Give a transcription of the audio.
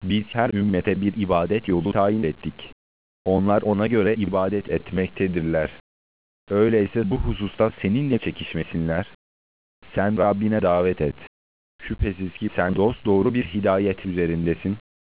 Biz her ümmete bir ibadet yolu tayin ettik. Onlar ona göre ibadet etmektedirler. Öyleyse bu hususta seninle çekişmesinler. Sen Rabbine davet et. Şüphesiz ki sen dosdoğru bir hidayet üzerindesin.